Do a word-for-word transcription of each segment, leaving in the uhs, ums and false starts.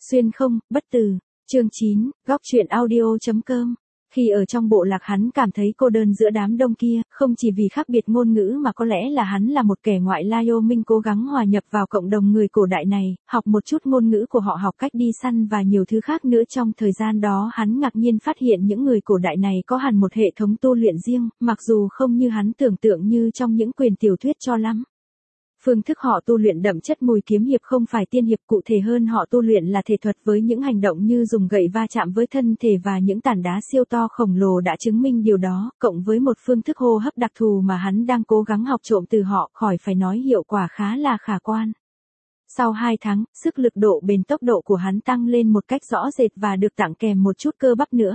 Xuyên không, bất tử. Chương chín, góc truyện audio chấm com. Khi ở trong bộ lạc hắn cảm thấy cô đơn giữa đám đông kia, không chỉ vì khác biệt ngôn ngữ mà có lẽ là hắn là một kẻ ngoại lai ô minh cố gắng hòa nhập vào cộng đồng người cổ đại này, học một chút ngôn ngữ của họ, học cách đi săn và nhiều thứ khác nữa. Trong thời gian đó hắn ngạc nhiên phát hiện những người cổ đại này có hẳn một hệ thống tu luyện riêng, mặc dù không như hắn tưởng tượng như trong những quyển tiểu thuyết cho lắm. Phương thức họ tu luyện đậm chất mùi kiếm hiệp, không phải tiên hiệp, cụ thể hơn họ tu luyện là thể thuật với những hành động như dùng gậy va chạm với thân thể và những tảng đá siêu to khổng lồ đã chứng minh điều đó, cộng với một phương thức hô hấp đặc thù mà hắn đang cố gắng học trộm từ họ, khỏi phải nói hiệu quả khá là khả quan. Sau hai tháng, sức lực, độ bền, tốc độ của hắn tăng lên một cách rõ rệt và được tặng kèm một chút cơ bắp nữa.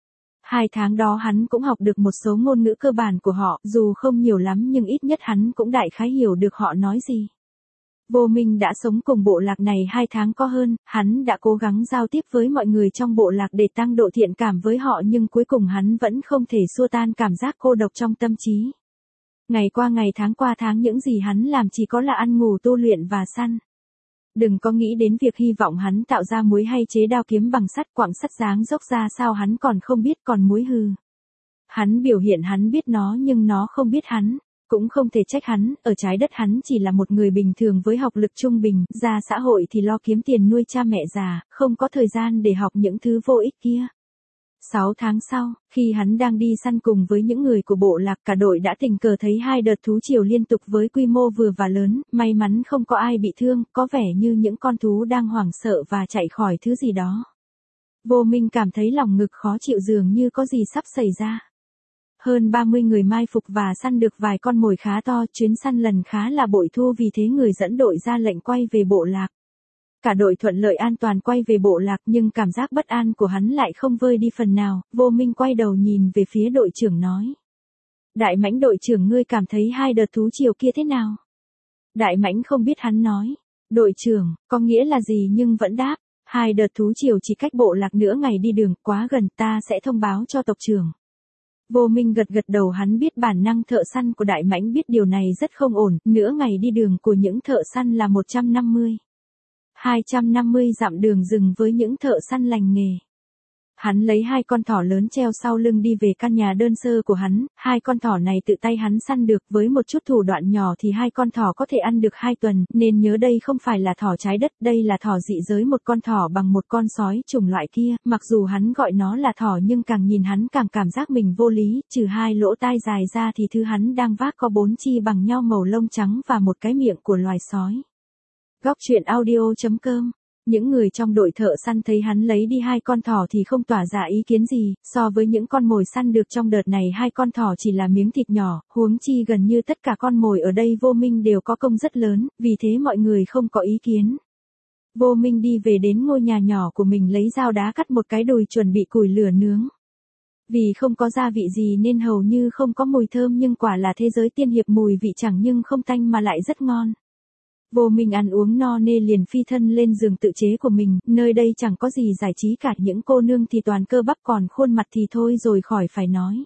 Hai tháng đó hắn cũng học được một số ngôn ngữ cơ bản của họ, dù không nhiều lắm nhưng ít nhất hắn cũng đại khái hiểu được họ nói gì. Vô Minh đã sống cùng bộ lạc này hai tháng có hơn, hắn đã cố gắng giao tiếp với mọi người trong bộ lạc để tăng độ thiện cảm với họ, nhưng cuối cùng hắn vẫn không thể xua tan cảm giác cô độc trong tâm trí. Ngày qua ngày, tháng qua tháng, những gì hắn làm chỉ có là ăn ngủ, tu luyện và săn. Đừng có nghĩ đến việc hy vọng hắn tạo ra muối hay chế đao kiếm bằng sắt, quặng sắt dáng dốc ra sao hắn còn không biết, còn muối hừ. Hắn biểu hiện hắn biết nó nhưng nó không biết hắn, cũng không thể trách hắn, ở trái đất hắn chỉ là một người bình thường với học lực trung bình, ra xã hội thì lo kiếm tiền nuôi cha mẹ già, không có thời gian để học những thứ vô ích kia. Sáu tháng sau, khi hắn đang đi săn cùng với những người của bộ lạc, cả đội đã tình cờ thấy hai đợt thú triều liên tục với quy mô vừa và lớn, may mắn không có ai bị thương, có vẻ như những con thú đang hoảng sợ và chạy khỏi thứ gì đó. Vô Minh cảm thấy lòng ngực khó chịu, dường như có gì sắp xảy ra. Hơn ba mươi người mai phục và săn được vài con mồi khá to, chuyến săn lần khá là bội thu, vì thế người dẫn đội ra lệnh quay về bộ lạc. Cả đội thuận lợi an toàn quay về bộ lạc, nhưng cảm giác bất an của hắn lại không vơi đi phần nào. Vô Minh quay đầu nhìn về phía đội trưởng nói: Đại Mãnh đội trưởng, ngươi cảm thấy hai đợt thú triều kia thế nào? Đại Mãnh không biết hắn nói: Đội trưởng, có nghĩa là gì, nhưng vẫn đáp: Hai đợt thú triều chỉ cách bộ lạc nửa ngày đi đường, quá gần, ta sẽ thông báo cho tộc trưởng. Vô Minh gật gật đầu, hắn biết bản năng thợ săn của Đại Mãnh, biết điều này rất không ổn, nửa ngày đi đường của những thợ săn là một trăm năm mươi. hai trăm năm mươi dặm đường rừng với những thợ săn lành nghề. Hắn lấy hai con thỏ lớn treo sau lưng đi về căn nhà đơn sơ của hắn, hai con thỏ này tự tay hắn săn được, với một chút thủ đoạn nhỏ thì hai con thỏ có thể ăn được hai tuần, nên nhớ đây không phải là thỏ trái đất, đây là thỏ dị giới, một con thỏ bằng một con sói chủng loại kia, mặc dù hắn gọi nó là thỏ nhưng càng nhìn hắn càng cảm giác mình vô lý, trừ hai lỗ tai dài ra thì thứ hắn đang vác có bốn chi bằng nhau, màu lông trắng và một cái miệng của loài sói. Góc truyện audio chấm com. Những người trong đội thợ săn thấy hắn lấy đi hai con thỏ thì không tỏ ra ý kiến gì, so với những con mồi săn được trong đợt này, hai con thỏ chỉ là miếng thịt nhỏ, huống chi gần như tất cả con mồi ở đây Vô Minh đều có công rất lớn, vì thế mọi người không có ý kiến. Vô Minh đi về đến ngôi nhà nhỏ của mình, lấy dao đá cắt một cái đùi chuẩn bị củi lửa nướng. Vì không có gia vị gì nên hầu như không có mùi thơm, nhưng quả là thế giới tiên hiệp, mùi vị chẳng nhưng không tanh mà lại rất ngon. Vô Minh ăn uống no nê liền phi thân lên giường tự chế của mình, nơi đây chẳng có gì giải trí cả, những cô nương thì toàn cơ bắp, còn khuôn mặt thì thôi rồi khỏi phải nói.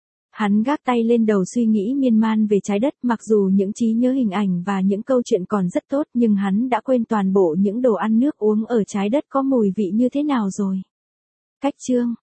Hắn gác tay lên đầu suy nghĩ miên man về trái đất, mặc dù những trí nhớ, hình ảnh và những câu chuyện còn rất tốt, nhưng hắn đã quên toàn bộ những đồ ăn nước uống ở trái đất có mùi vị như thế nào rồi. Cách chương